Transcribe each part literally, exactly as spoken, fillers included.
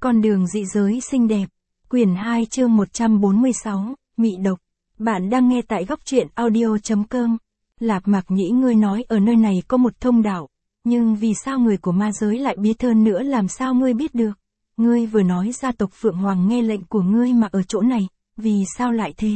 Con đường dị giới xinh đẹp. Quyển hai chương một trăm bốn mươi sáu, Mị độc. Bạn đang nghe tại góc truyện audio chấm com. Lạp Mạc Nhĩ, ngươi nói ở nơi này có một thông đạo. Nhưng vì sao người của ma giới lại biết hơn nữa, làm sao ngươi biết được? Ngươi vừa nói gia tộc Phượng Hoàng nghe lệnh của ngươi mà ở chỗ này, vì sao lại thế?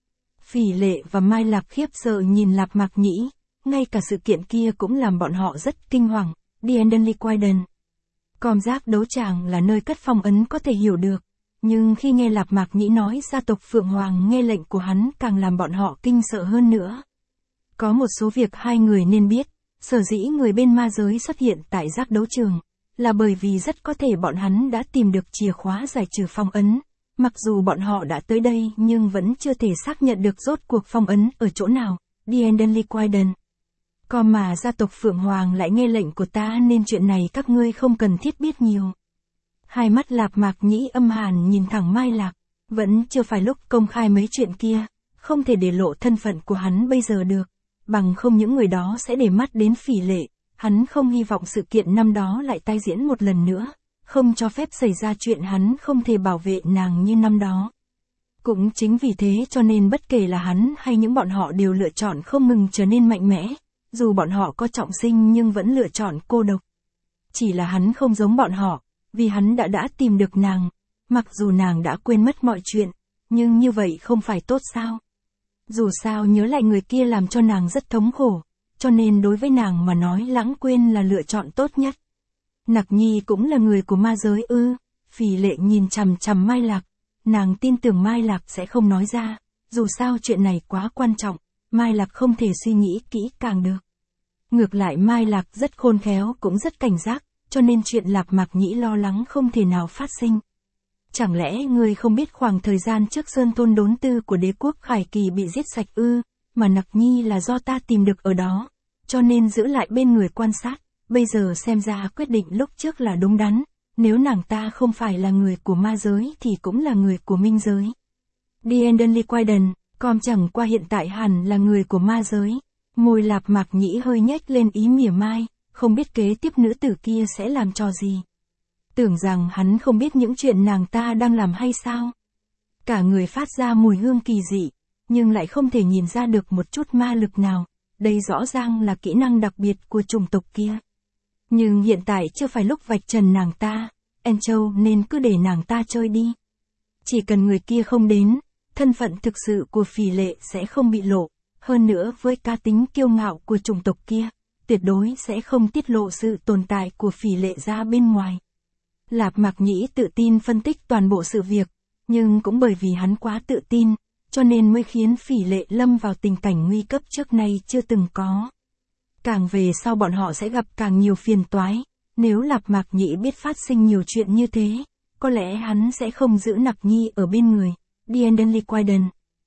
Phỉ Lệ và Mai Lạc khiếp sợ nhìn Lạp Mạc Nhĩ, ngay cả sự kiện kia cũng làm bọn họ rất kinh hoàng. The Enderly Quaden. Com giác đấu tràng là nơi cất phong ấn có thể hiểu được, nhưng khi nghe Lạp Mạc Nhĩ nói gia tộc Phượng Hoàng nghe lệnh của hắn càng làm bọn họ kinh sợ hơn nữa. Có một số việc hai người nên biết, sở dĩ người bên ma giới xuất hiện tại giác đấu trường, là bởi vì rất có thể bọn hắn đã tìm được chìa khóa giải trừ phong ấn. Mặc dù bọn họ đã tới đây nhưng vẫn chưa thể xác nhận được rốt cuộc phong ấn ở chỗ nào. The Enderly Quaden. Có mà gia tộc Phượng Hoàng lại nghe lệnh của ta nên chuyện này các ngươi không cần thiết biết nhiều. Hai mắt Lạp Mạc Nhĩ âm hàn nhìn thẳng Mai Lạc, vẫn chưa phải lúc công khai mấy chuyện kia, không thể để lộ thân phận của hắn bây giờ được, bằng không những người đó sẽ để mắt đến Phỉ Lệ, hắn không hy vọng sự kiện năm đó lại tái diễn một lần nữa, không cho phép xảy ra chuyện hắn không thể bảo vệ nàng như năm đó. Cũng chính vì thế cho nên bất kể là hắn hay những bọn họ đều lựa chọn không ngừng trở nên mạnh mẽ. Dù bọn họ có trọng sinh nhưng vẫn lựa chọn cô độc. Chỉ là hắn không giống bọn họ, vì hắn đã đã tìm được nàng. Mặc dù nàng đã quên mất mọi chuyện, nhưng như vậy không phải tốt sao? Dù sao nhớ lại người kia làm cho nàng rất thống khổ, cho nên đối với nàng mà nói lãng quên là lựa chọn tốt nhất. Nặc Nhi cũng là người của ma giới ư? Phỉ Lệ nhìn chằm chằm Mai Lạc, nàng tin tưởng Mai Lạc sẽ không nói ra, dù sao chuyện này quá quan trọng. Mai Lạc không thể suy nghĩ kỹ càng được. Ngược lại Mai Lạc rất khôn khéo cũng rất cảnh giác, cho nên chuyện Lạp Mạc Nhĩ lo lắng không thể nào phát sinh. Chẳng lẽ ngươi không biết khoảng thời gian trước Sơn Thôn Đốn Tư của đế quốc Khải Kỳ bị giết sạch ư, mà Nặc Nhi là do ta tìm được ở đó, cho nên giữ lại bên người quan sát, bây giờ xem ra quyết định lúc trước là đúng đắn, nếu nàng ta không phải là người của ma giới thì cũng là người của minh giới. The Enderly Quaden. Com chẳng qua hiện tại hẳn là người của ma giới. Môi Lạp Mạc Nhĩ hơi nhếch lên ý mỉa mai, không biết kế tiếp nữ tử kia sẽ làm trò gì. Tưởng rằng hắn không biết những chuyện nàng ta đang làm hay sao? Cả người phát ra mùi hương kỳ dị, nhưng lại không thể nhìn ra được một chút ma lực nào. Đây rõ ràng là kỹ năng đặc biệt của chủng tộc kia. Nhưng hiện tại chưa phải lúc vạch trần nàng ta, En Châu nên cứ để nàng ta chơi đi. Chỉ cần người kia không đến, thân phận thực sự của Phỉ Lệ sẽ không bị lộ, hơn nữa với cá tính kiêu ngạo của chủng tộc kia, tuyệt đối sẽ không tiết lộ sự tồn tại của Phỉ Lệ ra bên ngoài. Lạp Mạc Nhĩ tự tin phân tích toàn bộ sự việc, nhưng cũng bởi vì hắn quá tự tin, cho nên mới khiến Phỉ Lệ lâm vào tình cảnh nguy cấp trước nay chưa từng có. Càng về sau bọn họ sẽ gặp càng nhiều phiền toái, nếu Lạp Mạc Nhĩ biết phát sinh nhiều chuyện như thế, có lẽ hắn sẽ không giữ Nặc Nhi ở bên người. The Enderly Quaden.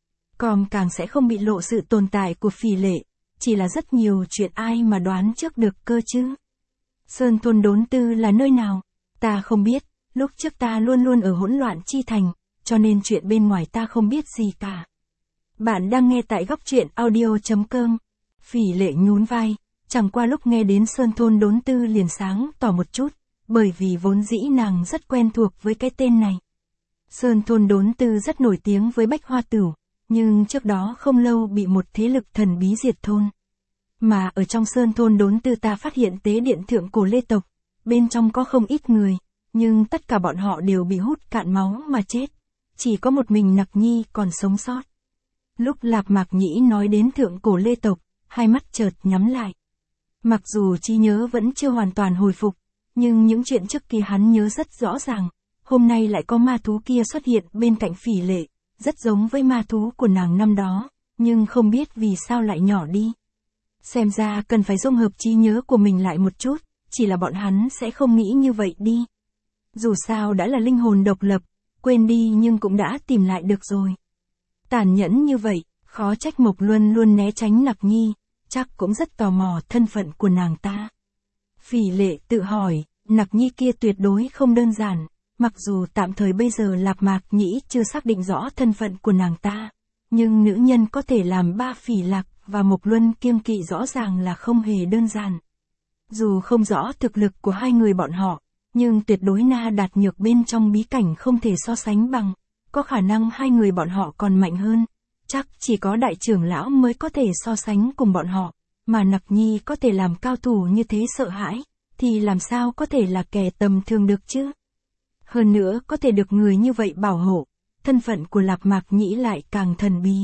Com càng sẽ không bị lộ sự tồn tại của Phỉ Lệ, chỉ là rất nhiều chuyện ai mà đoán trước được cơ chứ. Sơn Thôn Đốn Tư là nơi nào? Ta không biết, lúc trước ta luôn luôn ở hỗn loạn chi thành, cho nên chuyện bên ngoài ta không biết gì cả. Bạn đang nghe tại góc truyện audio chấm com. Phỉ Lệ nhún vai, chẳng qua lúc nghe đến Sơn Thôn Đốn Tư liền sáng tỏ một chút, bởi vì vốn dĩ nàng rất quen thuộc với cái tên này. Sơn Thôn Đốn Tư rất nổi tiếng với Bách Hoa Tửu, nhưng trước đó không lâu bị một thế lực thần bí diệt thôn. Mà ở trong Sơn Thôn Đốn Tư ta phát hiện tế điện thượng cổ Lê tộc, bên trong có không ít người, nhưng tất cả bọn họ đều bị hút cạn máu mà chết. Chỉ có một mình Nặc Nhi còn sống sót. Lúc Lạp Mạc Nhĩ nói đến thượng cổ Lê tộc, hai mắt chợt nhắm lại. Mặc dù trí nhớ vẫn chưa hoàn toàn hồi phục, nhưng những chuyện trước kia hắn nhớ rất rõ ràng. Hôm nay lại có ma thú kia xuất hiện bên cạnh Phỉ Lệ, rất giống với ma thú của nàng năm đó, nhưng không biết vì sao lại nhỏ đi. Xem ra cần phải dung hợp trí nhớ của mình lại một chút, chỉ là bọn hắn sẽ không nghĩ như vậy đi. Dù sao đã là linh hồn độc lập, quên đi nhưng cũng đã tìm lại được rồi. Tàn nhẫn như vậy, khó trách Mộc Luân luôn né tránh Nặc Nhi, chắc cũng rất tò mò thân phận của nàng ta. Phỉ Lệ tự hỏi, Nặc Nhi kia tuyệt đối không đơn giản. Mặc dù tạm thời bây giờ Lạp Mạc Nhĩ chưa xác định rõ thân phận của nàng ta, nhưng nữ nhân có thể làm ba Phỉ Lạc và Mộc Luân kiêng kỵ rõ ràng là không hề đơn giản. Dù không rõ thực lực của hai người bọn họ, nhưng tuyệt đối na đạt nhược bên trong bí cảnh không thể so sánh bằng, có khả năng hai người bọn họ còn mạnh hơn, chắc chỉ có đại trưởng lão mới có thể so sánh cùng bọn họ, mà Nặc Nhi có thể làm cao thủ như thế sợ hãi, thì làm sao có thể là kẻ tầm thường được chứ? Hơn nữa có thể được người như vậy bảo hộ, thân phận của Lạp Mạc Nhĩ lại càng thần bí.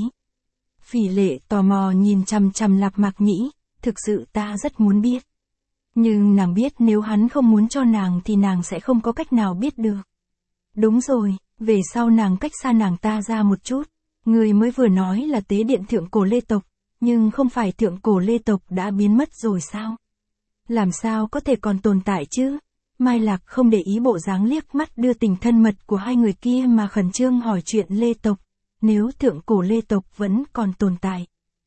Phỉ Lệ tò mò nhìn chằm chằm Lạp Mạc Nhĩ, thực sự ta rất muốn biết. Nhưng nàng biết nếu hắn không muốn cho nàng thì nàng sẽ không có cách nào biết được. Đúng rồi, về sau nàng cách xa nàng ta ra một chút, người mới vừa nói là tế điện thượng cổ Lê tộc, nhưng không phải thượng cổ Lê tộc đã biến mất rồi sao? Làm sao có thể còn tồn tại chứ? Mai Lạc không để ý bộ dáng liếc mắt đưa tình thân mật của hai người kia mà khẩn trương hỏi chuyện Lê tộc, nếu thượng cổ Lê tộc vẫn còn tồn tại.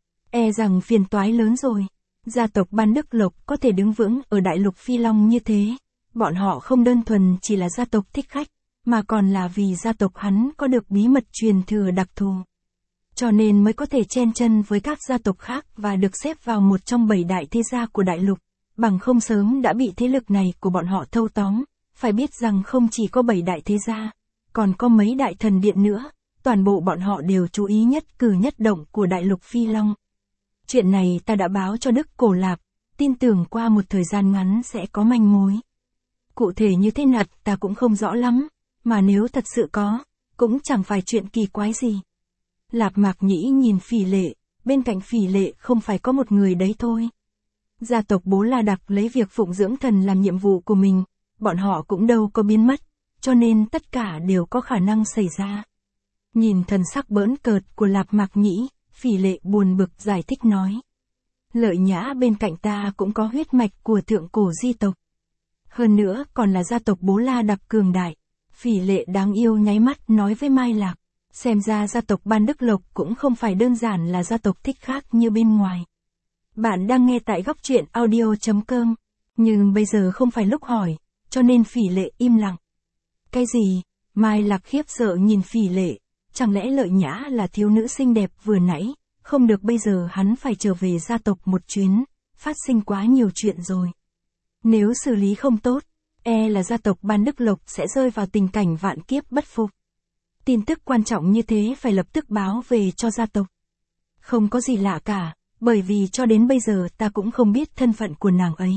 E rằng phiền toái lớn rồi, gia tộc Ban Đức Lộc có thể đứng vững ở đại lục Phi Long như thế, bọn họ không đơn thuần chỉ là gia tộc thích khách, mà còn là vì gia tộc hắn có được bí mật truyền thừa đặc thù. Cho nên mới có thể chen chân với các gia tộc khác và được xếp vào một trong bảy đại thế gia của đại lục, bằng không sớm đã bị thế lực này của bọn họ thâu tóm. Phải biết rằng không chỉ có bảy đại thế gia, còn có mấy đại thần điện nữa, toàn bộ bọn họ đều chú ý nhất cử nhất động của đại lục Phi Long. Chuyện này ta đã báo cho Đức Cổ Lạp, tin tưởng qua một thời gian ngắn sẽ có manh mối. Cụ thể như thế nào ta cũng không rõ lắm, mà nếu thật sự có, cũng chẳng phải chuyện kỳ quái gì. Lạp Mạc Nhĩ nhìn Phỉ Lệ, bên cạnh Phỉ Lệ không phải có một người đấy thôi. Gia tộc Bố La Đặc lấy việc phụng dưỡng thần làm nhiệm vụ của mình, bọn họ cũng đâu có biến mất, cho nên tất cả đều có khả năng xảy ra. Nhìn thần sắc bỡn cợt của Lạp Mạc Nhĩ, Phỉ Lệ buồn bực giải thích nói. Lợi Nhã bên cạnh ta cũng có huyết mạch của thượng cổ di tộc. Hơn nữa còn là gia tộc Bố La Đặc cường đại. Phỉ Lệ đáng yêu nháy mắt nói với Mai Lạc, xem ra gia tộc Ban Đức Lộc cũng không phải đơn giản là gia tộc thích khác như bên ngoài. Bạn đang nghe tại góc truyện audio chấm com, nhưng bây giờ không phải lúc hỏi, cho nên Phỉ Lệ im lặng. Cái gì? Mai Lạc khiếp sợ nhìn Phỉ Lệ, chẳng lẽ Lợi Nhã là thiếu nữ xinh đẹp vừa nãy, không được bây giờ hắn phải trở về gia tộc một chuyến, phát sinh quá nhiều chuyện rồi. Nếu xử lý không tốt, e là gia tộc Ban Đức Lộc sẽ rơi vào tình cảnh vạn kiếp bất phục. Tin tức quan trọng như thế phải lập tức báo về cho gia tộc. Không có gì lạ cả, bởi vì cho đến bây giờ ta cũng không biết thân phận của nàng ấy.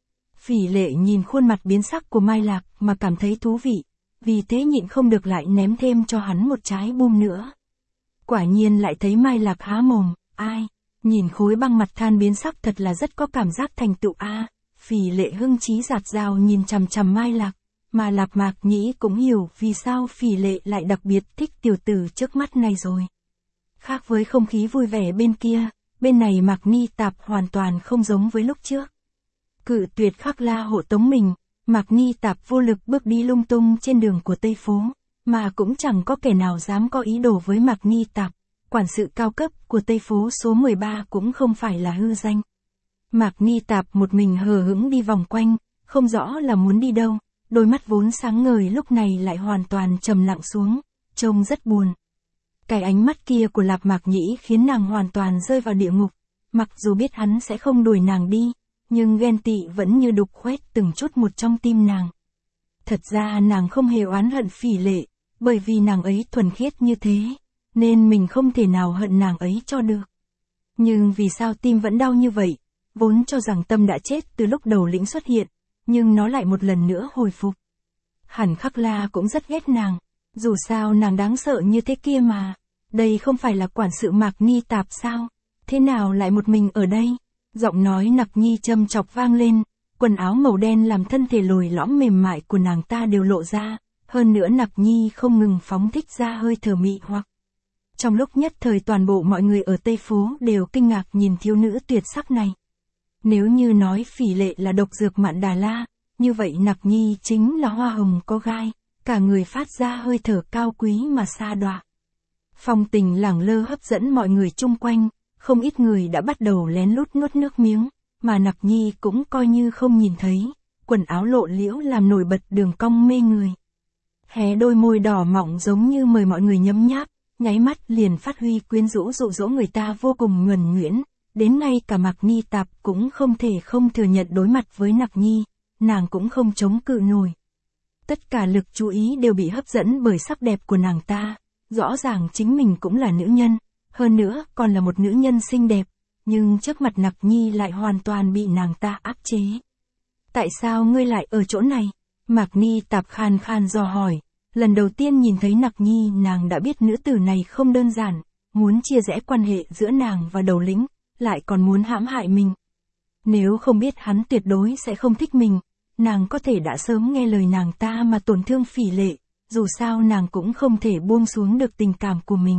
Phỉ Lệ nhìn khuôn mặt biến sắc của Mai Lạc mà cảm thấy thú vị, vì thế nhịn không được lại ném thêm cho hắn một trái bom nữa. Quả nhiên lại thấy Mai Lạc há mồm, ai, nhìn khối băng mặt than biến sắc thật là rất có cảm giác thành tựu a. À. Phỉ Lệ hưng trí giạt rào nhìn chằm chằm Mai Lạc, mà Lạp Mạc Nhĩ cũng hiểu vì sao Phỉ Lệ lại đặc biệt thích tiểu tử trước mắt này rồi. Khác với không khí vui vẻ bên kia, bên này Mạc Ni Tạp hoàn toàn không giống với lúc trước. Cự tuyệt Khắc La hộ tống mình, Mạc Ni Tạp vô lực bước đi lung tung trên đường của Tây Phố, mà cũng chẳng có kẻ nào dám có ý đồ với Mạc Ni Tạp. Quản sự cao cấp của Tây Phố số mười ba cũng không phải là hư danh. Mạc Ni Tạp một mình hờ hững đi vòng quanh, không rõ là muốn đi đâu, đôi mắt vốn sáng ngời lúc này lại hoàn toàn trầm lặng xuống, trông rất buồn. Cái ánh mắt kia của Lạp Mạc Nhĩ khiến nàng hoàn toàn rơi vào địa ngục, mặc dù biết hắn sẽ không đuổi nàng đi, nhưng ghen tị vẫn như đục khoét từng chút một trong tim nàng. Thật ra nàng không hề oán hận Phỉ Lệ, bởi vì nàng ấy thuần khiết như thế, nên mình không thể nào hận nàng ấy cho được. Nhưng vì sao tim vẫn đau như vậy, vốn cho rằng Tâm đã chết từ lúc đầu lĩnh xuất hiện, nhưng nó lại một lần nữa hồi phục. Hẳn Khắc La cũng rất ghét nàng, dù sao nàng đáng sợ như thế kia mà, đây không phải là quản sự Mạc Ni Tạp sao, thế nào lại một mình ở đây? Giọng nói Nặc Nhi châm chọc vang lên, quần áo màu đen làm thân thể lồi lõm mềm mại của nàng ta đều lộ ra, hơn nữa Nặc Nhi không ngừng phóng thích ra hơi thở mị hoặc. Trong lúc nhất thời toàn bộ mọi người ở Tây Phố đều kinh ngạc nhìn thiếu nữ tuyệt sắc này. Nếu như nói Phỉ Lệ là độc dược Mạn Đà La, như vậy Nặc Nhi chính là hoa hồng có gai, cả người phát ra hơi thở cao quý mà xa đọa. Phong tình lẳng lơ hấp dẫn mọi người chung quanh, không ít người đã bắt đầu lén lút nuốt nước miếng, mà Nặc Nhi cũng coi như không nhìn thấy, quần áo lộ liễu làm nổi bật đường cong mê người. Hé đôi môi đỏ mọng giống như mời mọi người nhấm nháp, nháy mắt liền phát huy quyến rũ dụ dỗ người ta vô cùng nhuần nhuyễn, đến ngay cả Mạc Ni Tạp cũng không thể không thừa nhận đối mặt với Nặc Nhi, nàng cũng không chống cự nổi, Tất cả lực chú ý đều bị hấp dẫn bởi sắc đẹp của nàng ta. Rõ ràng chính mình cũng là nữ nhân, hơn nữa còn là một nữ nhân xinh đẹp, nhưng trước mặt Nặc Nhi lại hoàn toàn bị nàng ta áp chế. Tại sao ngươi lại ở chỗ này? Mạc Ni Tạp khan khan dò hỏi. Lần đầu tiên nhìn thấy Nặc Nhi nàng đã biết nữ tử này không đơn giản, muốn chia rẽ quan hệ giữa nàng và đầu lĩnh, lại còn muốn hãm hại mình. Nếu không biết hắn tuyệt đối sẽ không thích mình, nàng có thể đã sớm nghe lời nàng ta mà tổn thương Phỉ Lệ, dù sao nàng cũng không thể buông xuống được tình cảm của mình.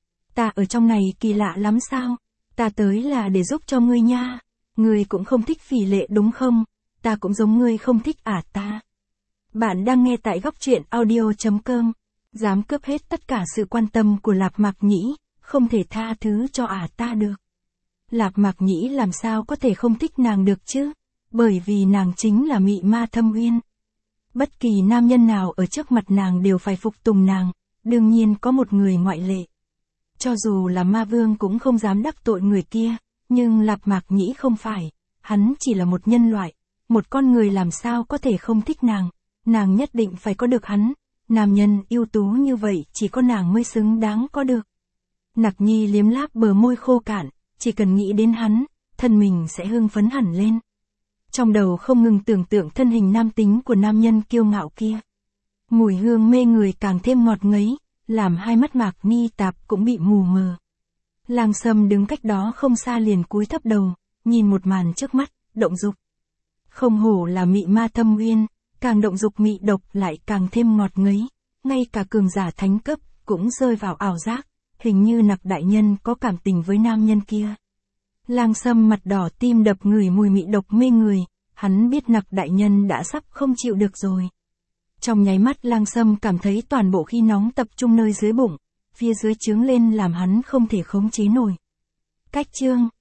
Ta ở trong này kỳ lạ lắm sao? Ta tới là để giúp cho ngươi nha. Ngươi cũng không thích Phỉ Lệ đúng không? Ta cũng giống ngươi không thích ả ta. Bạn đang nghe tại góc truyện audio chấm com. Dám cướp hết tất cả sự quan tâm của Lạp Mạc Nhĩ, không thể tha thứ cho ả ta được. Lạp Mạc Nhĩ làm sao có thể không thích nàng được chứ? Bởi vì nàng chính là Mị Ma Thâm Uyên. Bất kỳ nam nhân nào ở trước mặt nàng đều phải phục tùng nàng, đương nhiên có một người ngoại lệ. Cho dù là Ma Vương cũng không dám đắc tội người kia, nhưng Lạp Mạc Nhĩ không phải, hắn chỉ là một nhân loại, một con người làm sao có thể không thích nàng, nàng nhất định phải có được hắn, nam nhân ưu tú như vậy chỉ có nàng mới xứng đáng có được. Nặc Nhi liếm láp bờ môi khô cạn, chỉ cần nghĩ đến hắn, thân mình sẽ hưng phấn hẳn lên. Trong đầu không ngừng tưởng tượng thân hình nam tính của nam nhân kiêu ngạo kia. Mùi hương mê người càng thêm ngọt ngấy, làm hai mắt Mạc Ni Tạp cũng bị mù mờ. Lang Sâm đứng cách đó không xa liền cúi thấp đầu, nhìn một màn trước mắt, động dục. Không hổ là Mị Ma Thâm Uyên, càng động dục mị độc lại càng thêm ngọt ngấy, ngay cả cường giả thánh cấp cũng rơi vào ảo giác, hình như Nặc đại nhân có cảm tình với nam nhân kia. Lang Sâm mặt đỏ tim đập ngửi mùi mị độc mê người, hắn biết Nặc đại nhân đã sắp không chịu được rồi. Trong nháy mắt Lang Sâm cảm thấy toàn bộ khí nóng tập trung nơi dưới bụng, phía dưới trướng lên làm hắn không thể khống chế nổi. Cách chương